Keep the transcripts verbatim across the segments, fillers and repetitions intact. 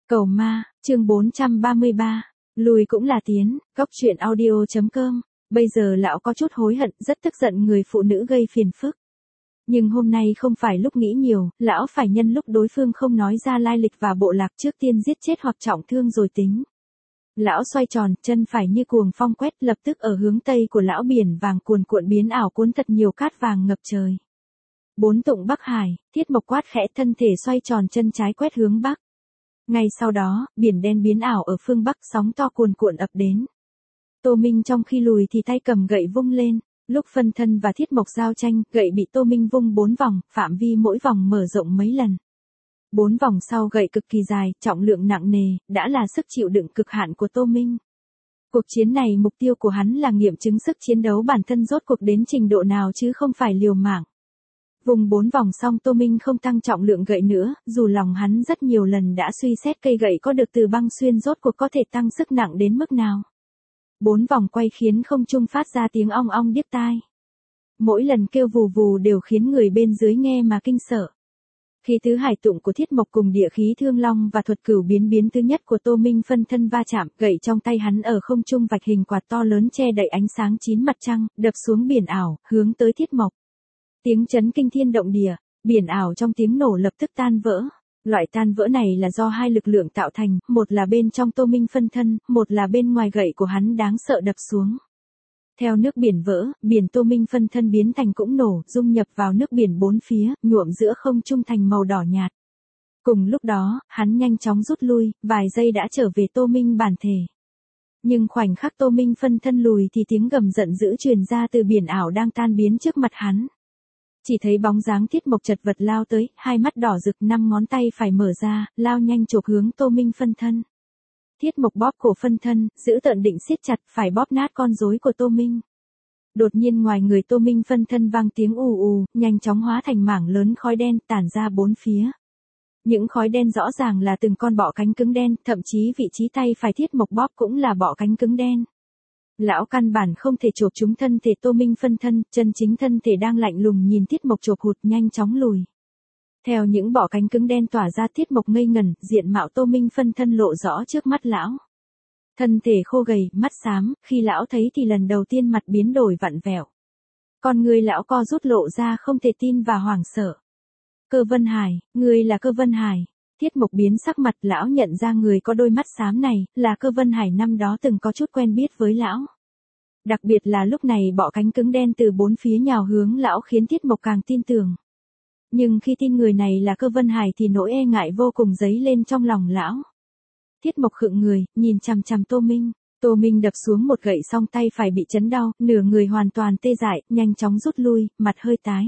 Cầu ma, chương bốn trăm ba mươi ba. Lùi cũng là tiến, góc truyện audio.com. Bây giờ lão có chút hối hận, rất tức giận người phụ nữ gây phiền phức. Nhưng hôm nay không phải lúc nghĩ nhiều, lão phải nhân lúc đối phương không nói ra lai lịch và bộ lạc trước tiên giết chết hoặc trọng thương rồi tính. Lão xoay tròn, chân phải như cuồng phong quét, lập tức ở hướng tây của lão biển vàng cuồn cuộn biến ảo cuốn thật nhiều cát vàng ngập trời. Bốn tụng Bắc Hải, Thiết Mộc quát khẽ, thân thể xoay tròn, chân trái quét hướng bắc. Ngay sau đó, biển đen biến ảo ở phương bắc, sóng to cuồn cuộn ập đến. Tô Minh trong khi lùi thì tay cầm gậy vung lên, lúc phân thân và Thiết Mộc giao tranh, gậy bị Tô Minh vung bốn vòng, phạm vi mỗi vòng mở rộng mấy lần. Bốn vòng sau gậy cực kỳ dài, trọng lượng nặng nề, đã là sức chịu đựng cực hạn của Tô Minh. Cuộc chiến này mục tiêu của hắn là nghiệm chứng sức chiến đấu bản thân rốt cuộc đến trình độ nào chứ không phải liều mạng. Vùng bốn vòng xong Tô Minh không tăng trọng lượng gậy nữa, dù lòng hắn rất nhiều lần đã suy xét cây gậy có được từ băng xuyên rốt cuộc có thể tăng sức nặng đến mức nào. Bốn vòng quay khiến không trung phát ra tiếng ong ong điếc tai. Mỗi lần kêu vù vù đều khiến người bên dưới nghe mà kinh sợ. Khí tứ hải tụng của Thiết Mộc cùng địa khí thương long và thuật cửu biến biến thứ nhất của Tô Minh phân thân va chạm, gậy trong tay hắn ở không trung vạch hình quạt to lớn che đậy ánh sáng chín mặt trăng, đập xuống biển ảo, hướng tới Thiết Mộc. Tiếng chấn kinh thiên động địa, biển ảo trong tiếng nổ lập tức tan vỡ. Loại tan vỡ này là do hai lực lượng tạo thành, một là bên trong Tô Minh phân thân, một là bên ngoài gậy của hắn đáng sợ đập xuống. Theo nước biển vỡ, biển Tô Minh phân thân biến thành cũng nổ, dung nhập vào nước biển bốn phía, nhuộm giữa không trung thành màu đỏ nhạt. Cùng lúc đó, hắn nhanh chóng rút lui, vài giây đã trở về Tô Minh bản thể. Nhưng khoảnh khắc Tô Minh phân thân lùi thì tiếng gầm giận dữ truyền ra từ biển ảo đang tan biến trước mặt hắn. Chỉ thấy bóng dáng Thiết Mộc chật vật lao tới, hai mắt đỏ rực, năm ngón tay phải mở ra, lao nhanh chộp hướng Tô Minh phân thân. Thiết Mộc bóp cổ phân thân, giữ tợn định siết chặt, phải bóp nát con rối của Tô Minh. Đột nhiên ngoài người Tô Minh phân thân vang tiếng ù ù, nhanh chóng hóa thành mảng lớn khói đen tản ra bốn phía. Những khói đen rõ ràng là từng con bọ cánh cứng đen, thậm chí vị trí tay phải Thiết Mộc bóp cũng là bọ cánh cứng đen. Lão căn bản không thể chộp trúng thân thể Tô Minh phân thân, chân chính thân thể đang lạnh lùng nhìn Thiết Mộc chộp hụt nhanh chóng lùi. Theo những bọ cánh cứng đen tỏa ra, Thiết Mộc ngây ngẩn, diện mạo Tô Minh phân thân lộ rõ trước mắt lão. Thân thể khô gầy, mắt xám, khi lão thấy thì lần đầu tiên mặt biến đổi vặn vẹo. Con người lão co rút lộ ra không thể tin và hoảng sợ. Cơ Vân Hải, người là Cơ Vân Hải. Thiết Mộc biến sắc mặt, lão nhận ra người có đôi mắt xám này, là Cơ Vân Hải năm đó từng có chút quen biết với lão. Đặc biệt là lúc này bọ cánh cứng đen từ bốn phía nhào hướng lão khiến Thiết Mộc càng tin tưởng. Nhưng khi tin người này là Cơ Vân Hải thì nỗi e ngại vô cùng dấy lên trong lòng lão. Thiết Mộc khựng người, nhìn chằm chằm Tô Minh. Tô Minh đập xuống một gậy xong tay phải bị chấn đau, nửa người hoàn toàn tê dại, nhanh chóng rút lui, mặt hơi tái.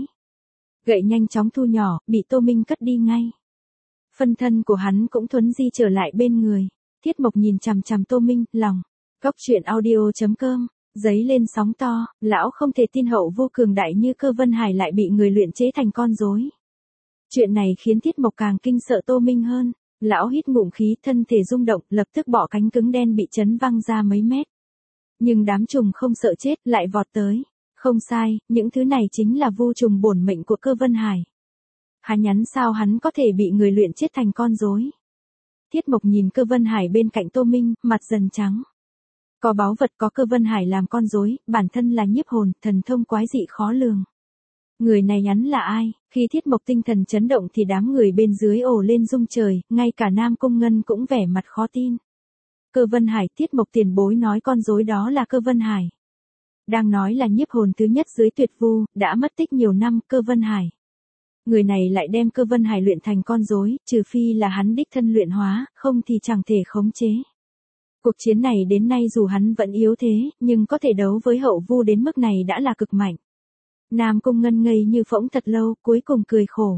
Gậy nhanh chóng thu nhỏ, bị Tô Minh cất đi ngay. Phân thân của hắn cũng thuấn di trở lại bên người. Thiết Mộc nhìn chằm chằm Tô Minh, lòng. Góc truyện audio.com. Giấy lên sóng to, lão không thể tin hậu vô cường đại như Cơ Vân Hải lại bị người luyện chế thành con rối. Chuyện này khiến Thiết Mộc càng kinh sợ Tô Minh hơn. Lão hít ngụm khí, thân thể rung động, lập tức bọ cánh cứng đen bị chấn văng ra mấy mét. Nhưng đám trùng không sợ chết, lại vọt tới. Không sai, những thứ này chính là vu trùng bổn mệnh của Cơ Vân Hải. Hắn nhắn sao hắn có thể bị người luyện chết thành con rối. Thiết Mộc nhìn Cơ Vân Hải bên cạnh Tô Minh, mặt dần trắng. Có báu vật có Cơ Vân Hải làm con rối, bản thân là nhiếp hồn, thần thông quái dị khó lường. Người này nhắn là ai? Khi Thiết Mộc tinh thần chấn động thì đám người bên dưới ồ lên rung trời, ngay cả Nam Cung Ngân cũng vẻ mặt khó tin. Cơ Vân Hải, Thiết Mộc tiền bối nói con rối đó là Cơ Vân Hải. Đang nói là nhiếp hồn thứ nhất dưới tuyệt vu, đã mất tích nhiều năm, Cơ Vân Hải. Người này lại đem Cơ Vân Hải luyện thành con rối, trừ phi là hắn đích thân luyện hóa, không thì chẳng thể khống chế. Cuộc chiến này đến nay dù hắn vẫn yếu thế, nhưng có thể đấu với hậu vu đến mức này đã là cực mạnh. Nam Cung Ngân ngây như phỗng thật lâu, cuối cùng cười khổ.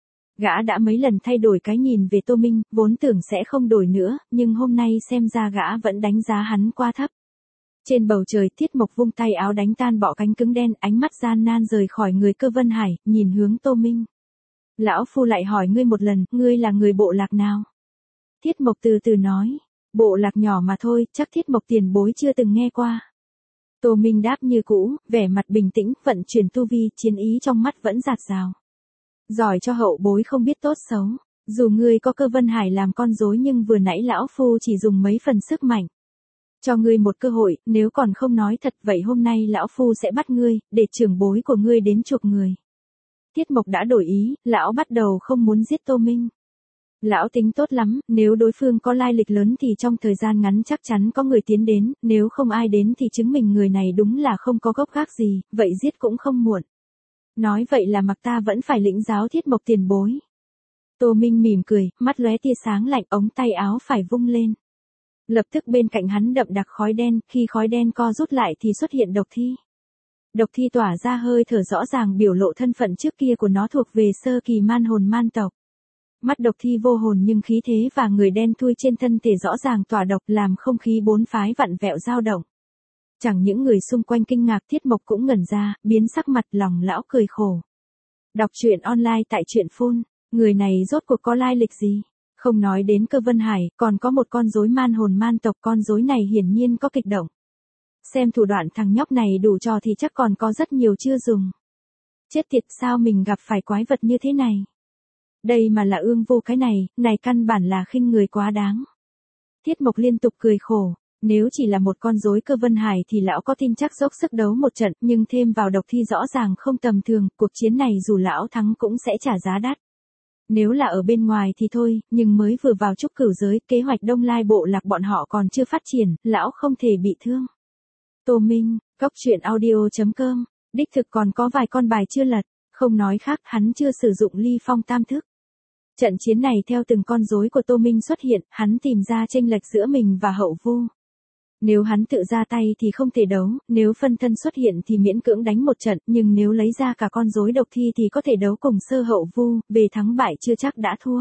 Gã đã mấy lần thay đổi cái nhìn về Tô Minh, vốn tưởng sẽ không đổi nữa, nhưng hôm nay xem ra gã vẫn đánh giá hắn quá thấp. Trên bầu trời, Thiết Mộc vung tay áo đánh tan bọ cánh cứng đen, ánh mắt gian nan rời khỏi người Cơ Vân Hải, nhìn hướng Tô Minh. Lão phu lại hỏi ngươi một lần, ngươi là người bộ lạc nào? Thiết Mộc từ từ nói, bộ lạc nhỏ mà thôi, chắc Thiết Mộc tiền bối chưa từng nghe qua. Tô Minh đáp như cũ, vẻ mặt bình tĩnh, vận chuyển tu vi, chiến ý trong mắt vẫn rạt rào. Giỏi cho hậu bối không biết tốt xấu. Dù ngươi có Cơ Vân Hải làm con rối nhưng vừa nãy lão phu chỉ dùng mấy phần sức mạnh. Cho ngươi một cơ hội, nếu còn không nói thật vậy hôm nay lão phu sẽ bắt ngươi, để trưởng bối của ngươi đến chuộc người. Tiết Mộc đã đổi ý, lão bắt đầu không muốn giết Tô Minh. Lão tính tốt lắm, nếu đối phương có lai lịch lớn thì trong thời gian ngắn chắc chắn có người tiến đến, nếu không ai đến thì chứng minh người này đúng là không có gốc gác gì, vậy giết cũng không muộn. Nói vậy là mặc ta vẫn phải lĩnh giáo Tiết Mộc tiền bối. Tô Minh mỉm cười, mắt lóe tia sáng lạnh, ống tay áo phải vung lên. Lập tức bên cạnh hắn đậm đặc khói đen, khi khói đen co rút lại thì xuất hiện độc thi. Độc thi tỏa ra hơi thở rõ ràng biểu lộ thân phận trước kia của nó thuộc về sơ kỳ man hồn man tộc. Mắt độc thi vô hồn nhưng khí thế và người đen thui trên thân thể rõ ràng tỏa độc làm không khí bốn phái vặn vẹo dao động. Chẳng những người xung quanh kinh ngạc, Tiết Mộc cũng ngẩn ra, biến sắc mặt, lòng lão cười khổ. Đọc truyện online tại truyện phun, người này rốt cuộc có lai lịch gì? Không nói đến Cơ Vân Hải, còn có một con rối man hồn man tộc, con rối này hiển nhiên có kịch động. Xem thủ đoạn thằng nhóc này đủ trò thì chắc còn có rất nhiều chưa dùng. Chết tiệt, sao mình gặp phải quái vật như thế này? Đây mà là ương vô cái này, này căn bản là khinh người quá đáng. Tiết Mộc liên tục cười khổ, nếu chỉ là một con rối Cơ Vân Hải thì lão có tin chắc dốc sức đấu một trận, nhưng thêm vào độc thi rõ ràng không tầm thường, cuộc chiến này dù lão thắng cũng sẽ trả giá đắt. Nếu là ở bên ngoài thì thôi, nhưng mới vừa vào trúc cửu giới, kế hoạch Đông Lai bộ lạc bọn họ còn chưa phát triển, lão không thể bị thương. Tô Minh, góc truyện audio chấm com, đích thực còn có vài con bài chưa lật, không nói khác, hắn chưa sử dụng ly phong tam thức. Trận chiến này theo từng con rối của Tô Minh xuất hiện, hắn tìm ra chênh lệch giữa mình và Hậu Vu. Nếu hắn tự ra tay thì không thể đấu, nếu phân thân xuất hiện thì miễn cưỡng đánh một trận, nhưng nếu lấy ra cả con rối độc thi thì có thể đấu cùng sơ Hậu Vu, về thắng bại chưa chắc đã thua.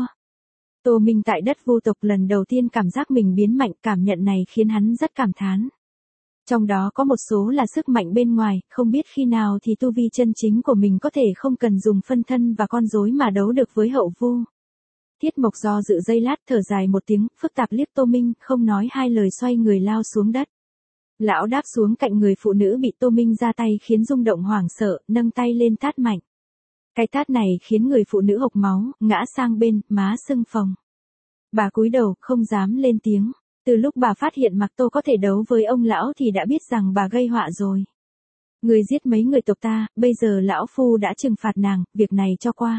Tô Minh tại đất Vu tộc lần đầu tiên cảm giác mình biến mạnh, cảm nhận này khiến hắn rất cảm thán. Trong đó có một số là sức mạnh bên ngoài, không biết khi nào thì tu vi chân chính của mình có thể không cần dùng phân thân và con rối mà đấu được với Hậu Vu. Tiết Mộc do dự giây lát, thở dài một tiếng, phức tạp liếc Tô Minh, không nói hai lời xoay người lao xuống đất. Lão đáp xuống cạnh người phụ nữ bị Tô Minh ra tay khiến rung động hoảng sợ, nâng tay lên tát mạnh. Cái tát này khiến người phụ nữ hộc máu, ngã sang bên, má sưng phồng. Bà cúi đầu, không dám lên tiếng. Từ lúc bà phát hiện Mạc Tô có thể đấu với ông lão thì đã biết rằng bà gây họa rồi. Người giết mấy người tộc ta, bây giờ lão phu đã trừng phạt nàng, việc này cho qua.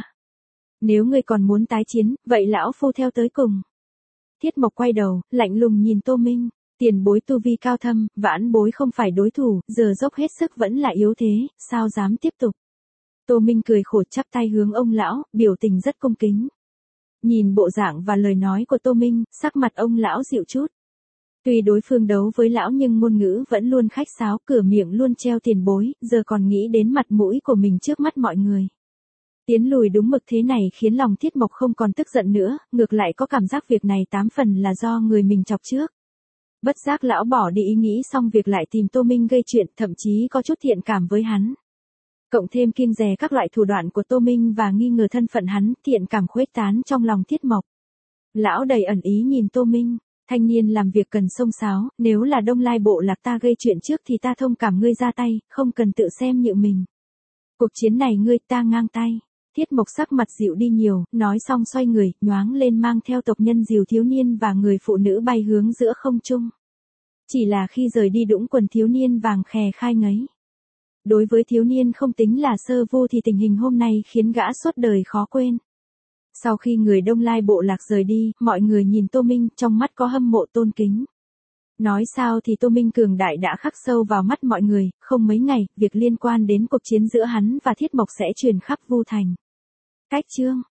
Nếu ngươi còn muốn tái chiến, vậy lão phu theo tới cùng. Tiết Mộc quay đầu, lạnh lùng nhìn Tô Minh, tiền bối tu vi cao thâm, vãn bối không phải đối thủ, giờ dốc hết sức vẫn là yếu thế, sao dám tiếp tục. Tô Minh cười khổ chắp tay hướng ông lão, biểu tình rất cung kính. Nhìn bộ dạng và lời nói của Tô Minh, sắc mặt ông lão dịu chút. Tuy đối phương đấu với lão nhưng ngôn ngữ vẫn luôn khách sáo, cửa miệng luôn treo tiền bối, giờ còn nghĩ đến mặt mũi của mình trước mắt mọi người. Tiến lùi đúng mực thế này khiến lòng Tiết Mộc không còn tức giận nữa, ngược lại có cảm giác việc này tám phần là do người mình chọc trước. Bất giác lão bỏ đi ý nghĩ xong việc lại tìm Tô Minh gây chuyện, thậm chí có chút thiện cảm với hắn. Cộng thêm kiêng dè các loại thủ đoạn của Tô Minh và nghi ngờ thân phận hắn, thiện cảm khuếch tán trong lòng Tiết Mộc. Lão đầy ẩn ý nhìn Tô Minh, thanh niên làm việc cần xông xáo, nếu là Đông Lai bộ lạc ta gây chuyện trước thì ta thông cảm ngươi ra tay, không cần tự xem nhự mình. Cuộc chiến này ngươi ta ngang tay. Tiết Mộc sắc mặt dịu đi nhiều, nói xong xoay người, nhoáng lên mang theo tộc nhân dìu thiếu niên và người phụ nữ bay hướng giữa không trung. Chỉ là khi rời đi đũng quần thiếu niên vàng khè khai ngấy. Đối với thiếu niên không tính là sơ vu thì tình hình hôm nay khiến gã suốt đời khó quên. Sau khi người Đông Lai bộ lạc rời đi, mọi người nhìn Tô Minh, trong mắt có hâm mộ tôn kính. Nói sao thì Tô Minh cường đại đã khắc sâu vào mắt mọi người, không mấy ngày, việc liên quan đến cuộc chiến giữa hắn và Thiết Mộc sẽ truyền khắp Vu Thành. Cách chương